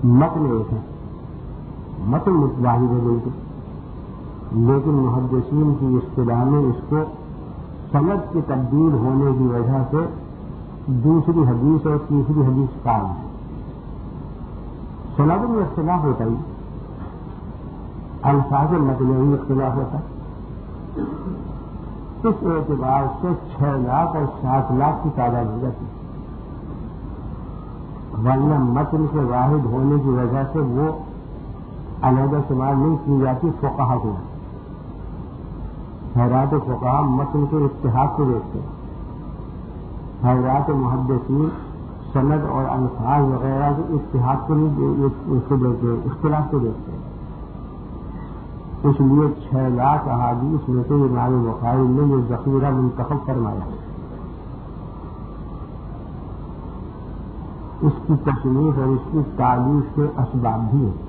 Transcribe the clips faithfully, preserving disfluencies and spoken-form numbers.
متن ایک ہے، متن واحد ہے بالکل، لیکن محدثین کی اصطلاح میں اس کو سند کی تبدیل ہونے کی وجہ سے دوسری حدیث اور تیسری حدیث قائم ہے۔ سند میں اختلاف ہوتا ہی، الفاظ متن میں اختلاف ہوتا ہے۔ اس اعتبار سے چھ لاکھ اور سات لاکھ کی تعداد ہو جاتی ہے، ورنہ متن کے واحد ہونے کی وجہ سے وہ علیحدہ شمار نہیں کی جاتی فقہا کو۔ حضرات فقہا متن کے اتحاد کو دیکھتے ہیں، حضرات محدثین سند اور الفاظ وغیرہ کے اتحاد کو نہیں دیکھتے، اختلاف کو دیکھتے ہیں۔ اس لیے چھ لاکھ احادیث میں سے امام بخاری نے یہ ذخیرہ منتخب فرمایا۔ اس کی تصنیف اور اس کی تالیف کے اسباب بھی ہیں،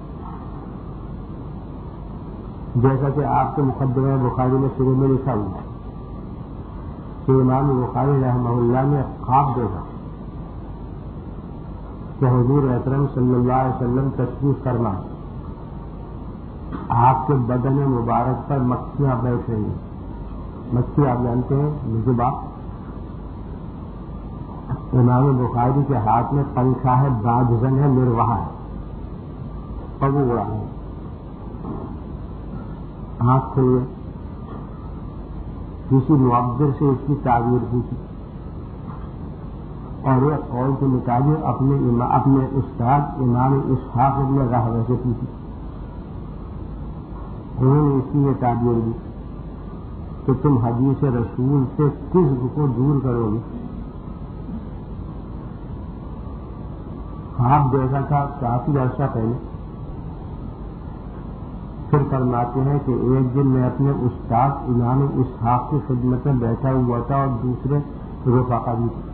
جیسا کہ آپ کے مقدمہ بخاری میں شروع میں لکھا ہوا ہے کہ امام بخاری رحمہ اللہ نے خواب دیکھا کہ حضور اکرم صلی اللہ علیہ وسلم تشریف فرما، آپ کے بدن مبارک پر مکھیاں بیٹھ رہی ہیں۔ مکھی آپ جانتے ہیں مجبا، امام بخاری کے ہاتھ میں پنکھا ہے، باجزن ہے، مروحہ ہے، اور وہ اڑا ہے، آنکھ کھلی، کسی معبر سے اس کی تعبیر پوچھی اور ایک قول کے مطابق اپنے اپنے استاد امام اسحاق ابن راہویہ سے پوچھی۔ انہوں نے اس کی یہ تعبیر دی کہ تم حدیث رسول سے کذب کو دور کرو گے۔ خواب دیکھا تھا کافی عرصہ پہلے، پھر فرماتے ہیں کہ ایک دن میں اپنے استاد امام اسحاق کی خدمت میں بیٹھا ہوا تھا اور دوسرے رفقا بھی تھے،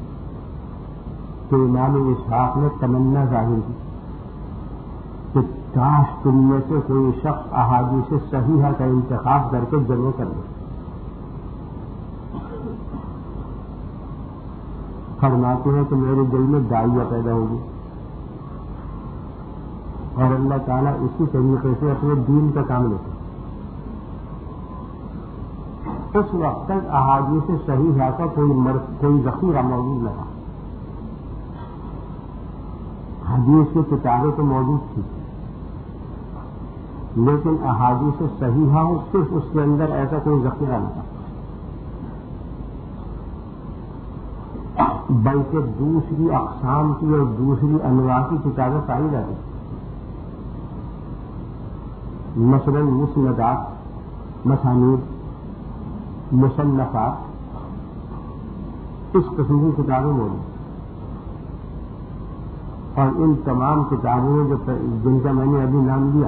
تو امام اسحاق نے تمنا ظاہر کی کہ کاش تم میں سے کوئی شخص احادیث صحیحہ کا انتخاب کر کے جمع کر لے۔ فرماتے ہیں کہ میرے دل میں داعیہ پیدا ہوگی اور اللہ تعالیٰ اسی طریقے سے اپنے دین کا کام لیتے۔ اس وقت تک احادیث صحیحہ کا کوئی کوئی ذخیرہ موجود نہ تھا، حدیث کی کتابیں تو موجود تھی لیکن احادیث صحیحہ ہو صرف اس کے اندر ایسا کوئی ذخیرہ نہ تھا، بلکہ دوسری اقسام کی اور دوسری انواع کی کتابیں پائی جاتی، مثلاً مسندات، مسانید، مصنفات، اس قسم کی کتابیں موجود، اور ان تمام کتابوں میں جو جن کا میں نے ابھی نام لیا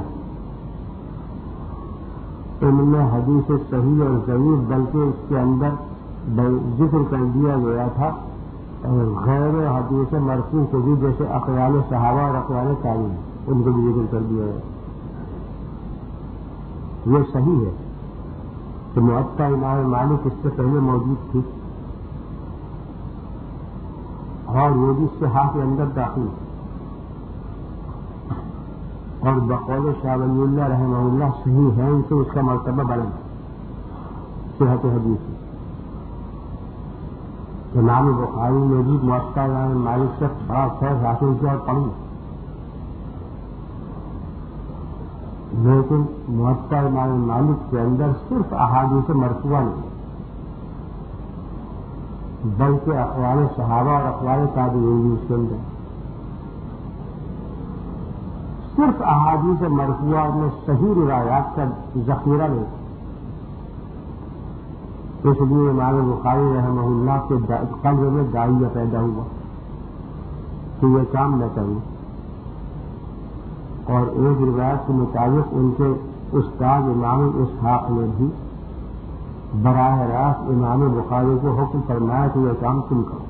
ان میں حدیث صحیح اور ضعیف بلکہ اس کے اندر ذکر کر دیا گیا تھا غیر حدیث مرفوع کو بھی، جیسے اقوال صحابہ اور اقوال تابعین، ان کو بھی ذکر کر دیا گیا۔ یہ صحیح ہے کہ موطا امام مالک اس سے پہلے موجود تھی اور وہ بھی صحاح کے اندر داخل، اور بقول شاہ ولی اللہ رحمہ اللہ صحیح ہے، ان سے اس کا مرتبہ بلند صحت حدیث۔ امام بخاری نے بھی موطا امام مالک سے بڑا فیض حاصل کیا اور پڑھی، لیکن موطا امام مالک کے اندر صرف احادیث مرفوعہ نہیں بلکہ اقوال صحابہ اور اقوال تابعین بھی اس کے اندر، صرف احادیث مرفوعہ میں صحیح روایات کا ذخیرہ نہیں۔ اس لیے امام بخاری رحمہ اللہ کے قلب میں داعیہ پیدا ہوا کہ یہ کام نہ کروں، اور ایک روایت کے مطابق ان کے استاد امام اسحاق نے بھی براہ راست امام بخاری کو حکم فرمایا کہ یہ کام تم کرو،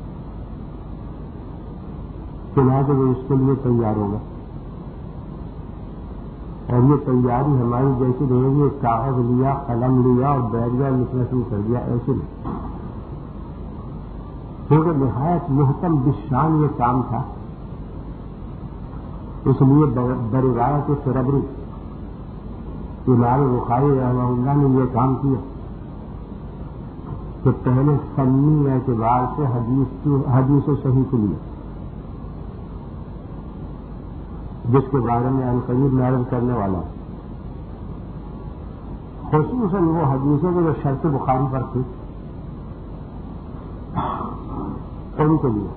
چنانچہ وہ اس کے لیے تیار ہوگا، اور یہ تیاری ہماری جیسی رہے گی، کاغذ لیا، قلم لیا اور بیٹھ گیا، لکھنا شروع کر دیا، ایسے نہیں، کیونکہ نہایت محکم بالشان یہ کام تھا، اس لیے بروایت سربری امام بخاری رحمہ اللہ نے یہ کام کیا کہ پہلے فنی اعتبار سے حدیث کی حدیث صحیح کے لیے، جس کے بارے میں عنقریب میں عرض کرنے والا، خصوصاً وہ حدیثیں جو شرط بخاری پر تھی ان کے لیے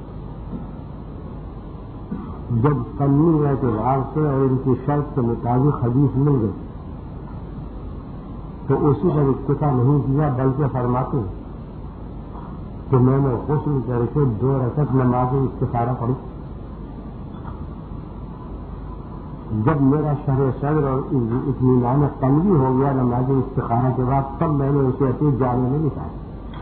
جب فنی اعتبار سے اور ان کی شرط کے مطابق حدیث مل گئی تو اسی پر اکتفا نہیں کیا، بلکہ فرماتے ہیں کہ میں نے غسل کر کے دو رکعت نماز استخارہ پڑھی، جب میرا شرح صدر اور اطمینان قلبی ہو گیا نماز استخارہ کے بعد، تب میں نے اسے اپنی جانے میں نکالا،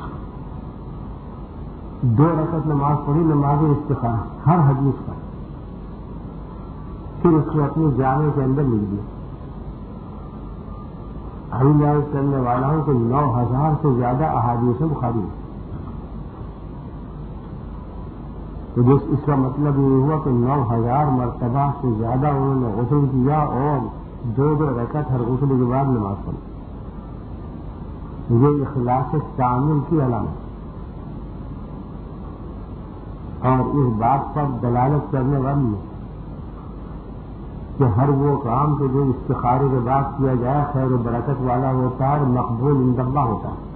دو رکعت نماز پڑھی نماز استخارہ ہر حدیث پر، پھر اس کو اپنی جانے کے اندر لکھ دیا۔ ہم یاد کرنے والا ہوں کہ نو ہزار سے زیادہ احادیث بخاری ہیں، تو جس اس کا مطلب یہ ہوا کہ نو ہزار مرتبہ سے زیادہ انہوں نے غسل کیا اور دو دو رکعت ہر غسل کے بعد نماز پڑھی۔ یہ اخلاص کامل کی علامت اور اس بات پر دلالت کرنے والی ہے کہ ہر وہ کام کہ جو استخارے کے بعد کیا جائے خیر و برکت والا ہوتا ہے اور مقبول عند اللہ ہوتا ہے،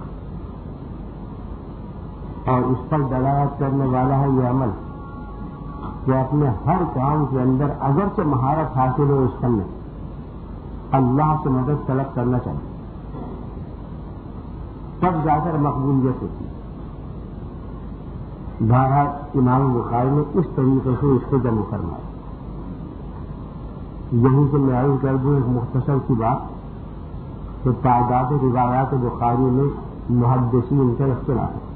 اور اس پر دلالت کرنے والا ہے یہ عمل کہ اپنے ہر کام کے اندر اگرچہ مہارت حاصل ہو اس میں اللہ سے مدد طلب کرنا چاہیے، تب جا کر مقبولیت ہوتی ہے۔ بہرحال امام بخاری نے اس طریقے سے اس کو جمع فرمایا۔ یہیں سے میں عرض کر دوں ایک مختصر سی بات کہ تعداد روایات بخاری میں محدثین کا اختلاف ہے۔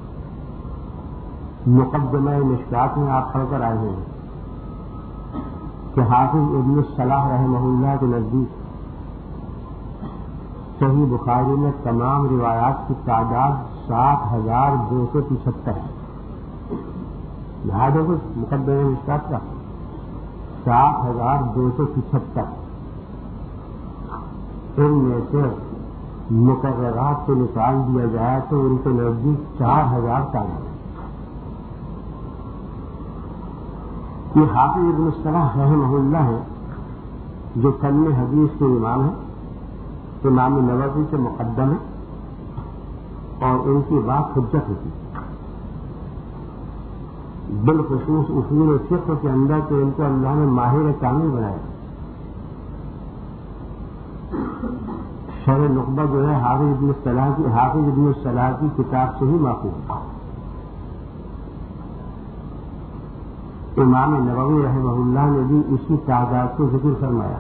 مقدمہ مشکات میں آپ پڑھ کر آئے ہیں کہ حافظ ابن الصلاح رحمہ اللہ کے نزدیک صحیح بخاری میں تمام روایات کی تعداد سات ہزار دو سو پچہتر ہے۔ یاد ہے کچھ مقدمہ مشکات کا سات ہزار دو سو پچہتر، ان میں سے مقررات سے نکال دیا جائے تو ان کے نزدیک چار ہزار تعداد۔ یہ حافظ ابن الصلاح رحمہ اللہ ہے جو فن حدیث کے امام ہیں، امام نووی کے مقدم ہیں اور ان کی بات حجت ہوتی ہے، بالخصوص اصول فقہ کے اندر کہ ان کو اللہ نے ماہر کامل بنایا۔ شرح نقبہ جو ہے حافظ ابن الصلاح کی حافظ ابن الصلاح کی کتاب سے ہی ماخوذ ہے۔ امام نووی رحمہ اللہ نے بھی اسی تعداد کو ذکر فرمایا،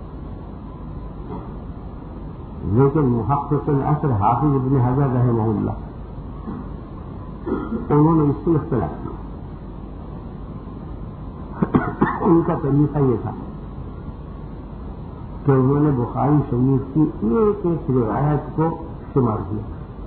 لیکن محقق العصر حافظ ابن حجر رحمہ اللہ انہوں نے اس سے اختلاف کیا۔ ان کا طریقہ یہ تھا کہ انہوں نے بخاری شریف کی ایک ایک روایت کو شمار کیا،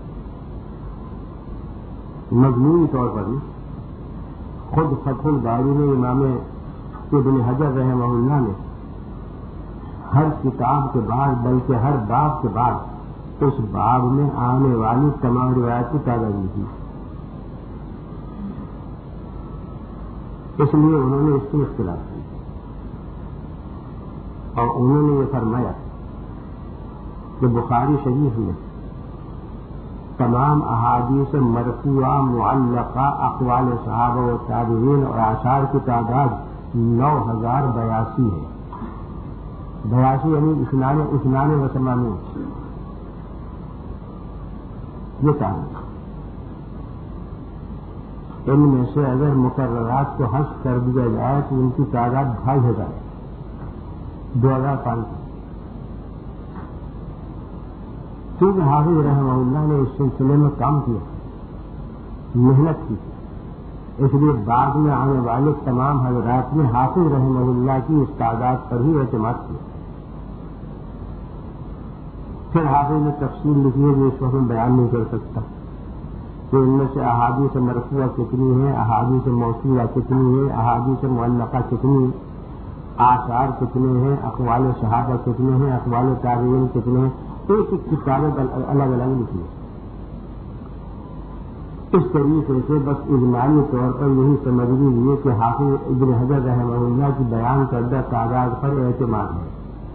مجموعی طور پر نہیں۔ خود فتح الباری میں امام ابن حجر رحمہ اللہ نے ہر کتاب کے بعد بلکہ ہر باب کے بعد اس باب میں آنے والی تمام روایت کی تعداد لکھی، اس لیے انہوں نے اس سے اختلاف کیا اور انہوں نے یہ فرمایا کہ بخاری شریف میں تمام احادیث مرفوعہ معلقہ اقوال صحابہ و تابعین اور آثار کی تعداد نو ہزار بیاسی ہے۔ بیاسی یعنی اثنان اثنان و ثمانین، یہ تعداد۔ ان میں سے اگر مقررات کو حذف کر دیا جائے تو ان کی تعداد ڈھائی ہزار دو ہزار پانچ سو۔ کیونکہ حافظ رحمہ اللہ نے اس سلسلے میں کام کیا، محنت کی، اس لیے بعد میں آنے والے تمام حضرات نے حافظ رحمہ اللہ کی اس تعداد پر ہی اعتماد کیا۔ پھر حافظ نے تفصیل لکھی ہے جو اس وقت میں بیان نہیں کر سکتا کہ ان میں سے احادیث مرفوعہ کتنی ہے، احادیث موصولہ کتنی ہے، احادیث معلقہ کتنی ہے، آثار کتنے ہیں، اقوال صحابہ کتنے ہیں، اقوال تابعین کتنے ہیں، ایک ایک کتابیں الگ الگ لکھی ہیں۔ اس طریقے سے بس اجمالی طور پر یہی سمجھ لیجیے کہ حافظ ابن حجر رحمہ اللہ کی بیان کردہ تعداد پر اعتماد ہے۔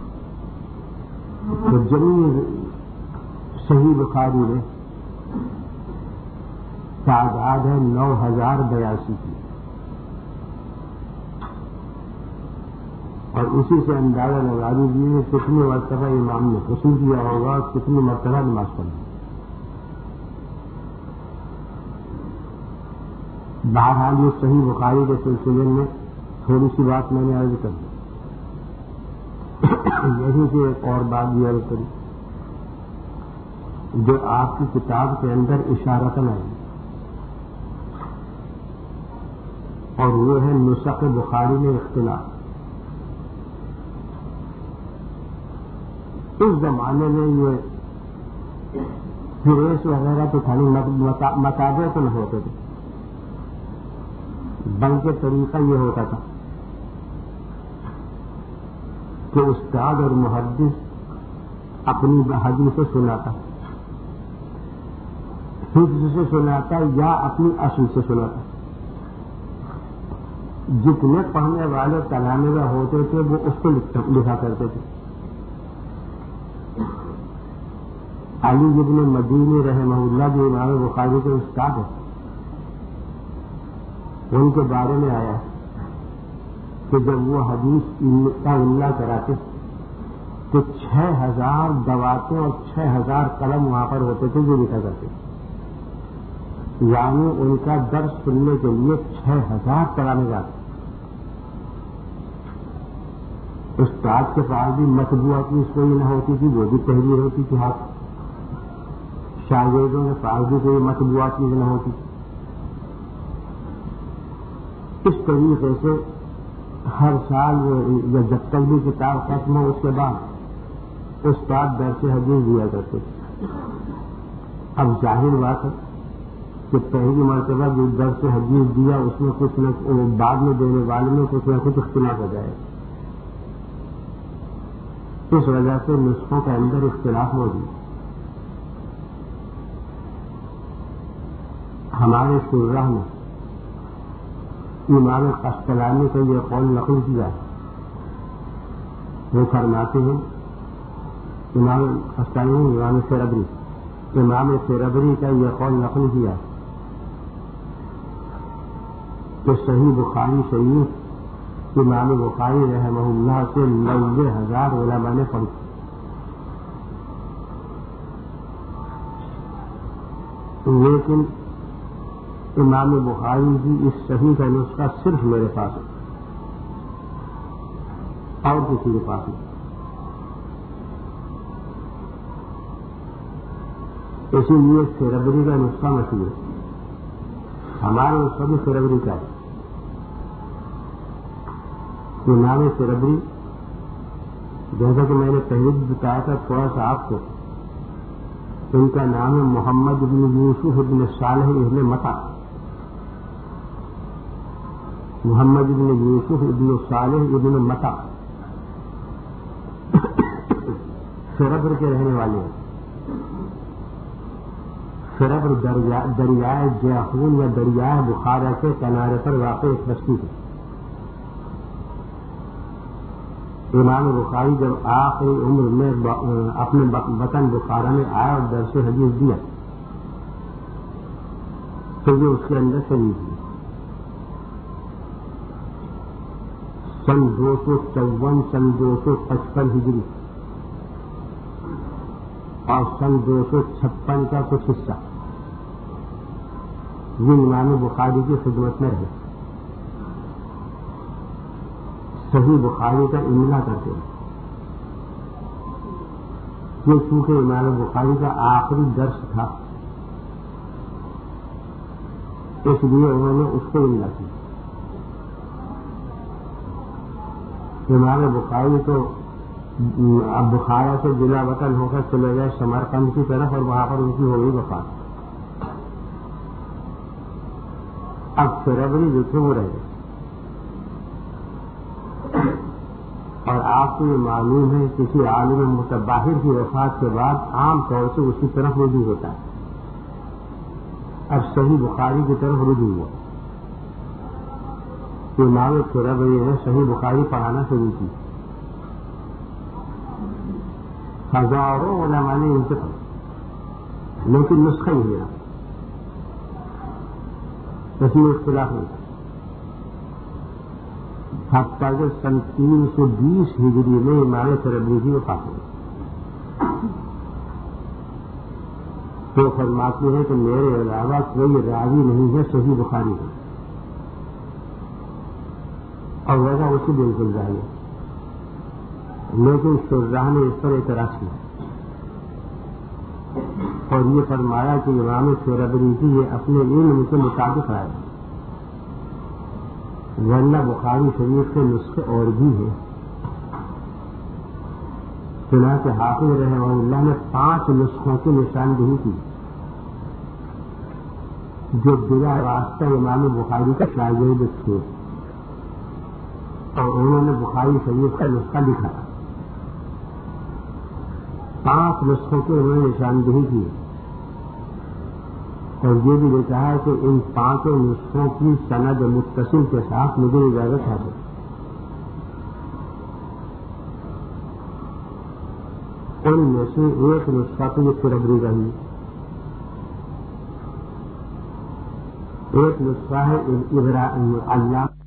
تو جمیع صحیح بخاری میں تعداد ہے نو ہزار بیاسی کی، اور اسی سے اندازہ لگا لیجیے کتنی مرتبہ امام نے غسل کیا ہوگا اور کتنی مرتبہ نماز پڑھی۔ بہرحال یہ صحیح بخاری کے سلسلے میں تھوڑی سی بات میں نے عرض کر دی۔ یہی سے ایک اور بات بھی عرض کری جو آپ کی کتاب کے اندر اشارتاً آئی، اور وہ ہے نسخ بخاری میں اختلاف۔ اس زمانے میں یہ پریس وغیرہ تو خالی مطابع تو نہ ہوتے تھے، بلکہ طریقہ یہ ہوتا تھا کہ استاد اور محدث اپنی حدیث سے سناتا، حفظ سے سناتا یا اپنی اصل سے سناتا۔ جتنے پڑھنے والے تلامذہ ہوتے تھے وہ اس کو لکھا کرتے تھے۔ علی ابن مدینی رحمہ اللہ جو امام بخاری کے استاد ہیں، ان کے بارے میں آیا کہ جب وہ حدیث کا املا کراتے تو چھ ہزار دواتے اور چھ ہزار قلم وہاں پر ہوتے تھے جو لکھا کرتے، یعنی ان کا درس سننے کے لیے چھ ہزار کلام جاتے۔ استاد کے پاس بھی مطبوعہ کی کوئی نہ ہوتی تھی، وہ بھی تحریر ہوتی تھی ہاتھ، شاگردوں کے پاس بھی کوئی مطبوعہ چیز نہ ہوتی تھی۔ اس طریقے سے ہر سال یا جب تک بھی کتاب ختم ہو اس کے بعد استاد درس حدیث دیا کرتے تھے۔ اب ظاہر بات ہے کہ پہلی مرتبہ جو درس حدیث دیا اس میں کچھ نہ بعد میں دینے والے میں کچھ نہ کچھ اختلاف ہو جائے، اس وجہ سے نسخوں کے اندر اختلاف موجود۔ ہمارے شرح میں امام قسطلانی کا یہ قول نقل کیا ہے، وہ فرماتے ہیں، امام قسطلانی امام سیربری امام سیربری کا یہ قول نقل کیا ہے کہ صحیح بخاری شریف امام بخاری رحمہ اللہ سے نوے ہزار علماء نے پڑھی، لیکن امام بخاری کی اس صحیح کا نسخہ صرف میرے پاس ہے اور کسی کے پاس نہیں۔ اسی لیے سیربری کا نسخہ مشہور ہے، ہمارے نسخہ بھی سیربری کا ہے۔ امام سیربری جیسا کہ میں نے پہلے بھی بتایا تھا تھوڑا سا آپ کو، ان کا نام ہے محمد بن یوسف بن صالح ابن متا، محمد بن یوسف ابن صالح ابن متا سربر کے رہنے والے ہیں۔ سربر دریائے جیحون یا دریائے بخارا کے کنارے پر واقع ایک بستی ہے۔ امام بخاری جب آخری عمر میں اپنے وطن بخارا میں آیا اور درس حدیث دیا تو یہ اس کے اندر شریک ہوئی۔ سن دو سو چون سن دو سو پچپن ہجری اور سن دو سو چھپن کا کچھ حصہ یہ امام بخاری کی خدمت میں رہے، صحیح بخاری کا املا کرتے ہیں۔ یہ چونکہ امام بخاری کا آخری درس تھا اس لیے انہوں نے اس کو املا کیا۔ امام بخاری تو اب بخارا سے جلا وطن ہو کر چلے گئے سمرقند کی طرف اور وہاں پر ان کی ہو گئی وفات۔ اب سیربری جو تھے وہ رہ گئے۔ اور آپ کو یہ معلوم ہے کسی عالم متباہر کی وفات کے بعد عام طور سے اسی طرف رجوع ہوتا ہے. اب صحیح بخاری کی طرف رجوع ہوا. امام سوربری نے صحیح بخاری پڑھانا شروع کی. ہزاروں علماء نے ان سے پڑھا لیکن نسخہ ہی ملا. اس میں اختلاف نہیں تھا. حتیٰ کہ سن تین سو بیس ہجری میں امام سوربری کی وفات ہوئی. تو فرماتے ہیں کہ میرے علاوہ کوئی راوی نہیں ہے صحیح بخاری کا، اور وجہ اسی بالکل ظاہر ہے. لیکن شرح نے اس پر اعتراض کیا اور یہ فرمایا کہ امام سوربری کی یہ اپنے علم کے مطابق رائے ہے، ورنہ بخاری شریف کے نسخے اور بھی ہیں. چنانچہ حافظ رحمہ اللہ نے پانچ نسخوں کی نشاندہی کی جو بلا واسطہ امام بخاری کا شاگرد تھے، اور انہوں نے بخاری شریف کا نسخہ لکھا. پانچ نسخوں کی انہوں نے نشاندہی کی اور یہ بھی لکھا ہے کہ ان پانچوں نسخوں کی سند متصل کے ساتھ مجھے اجازت حاصل. ان میں سے ایک نسخہ تو یہ سوربری کا ہی، ایک نسخہ ہے ابراہیم علامہ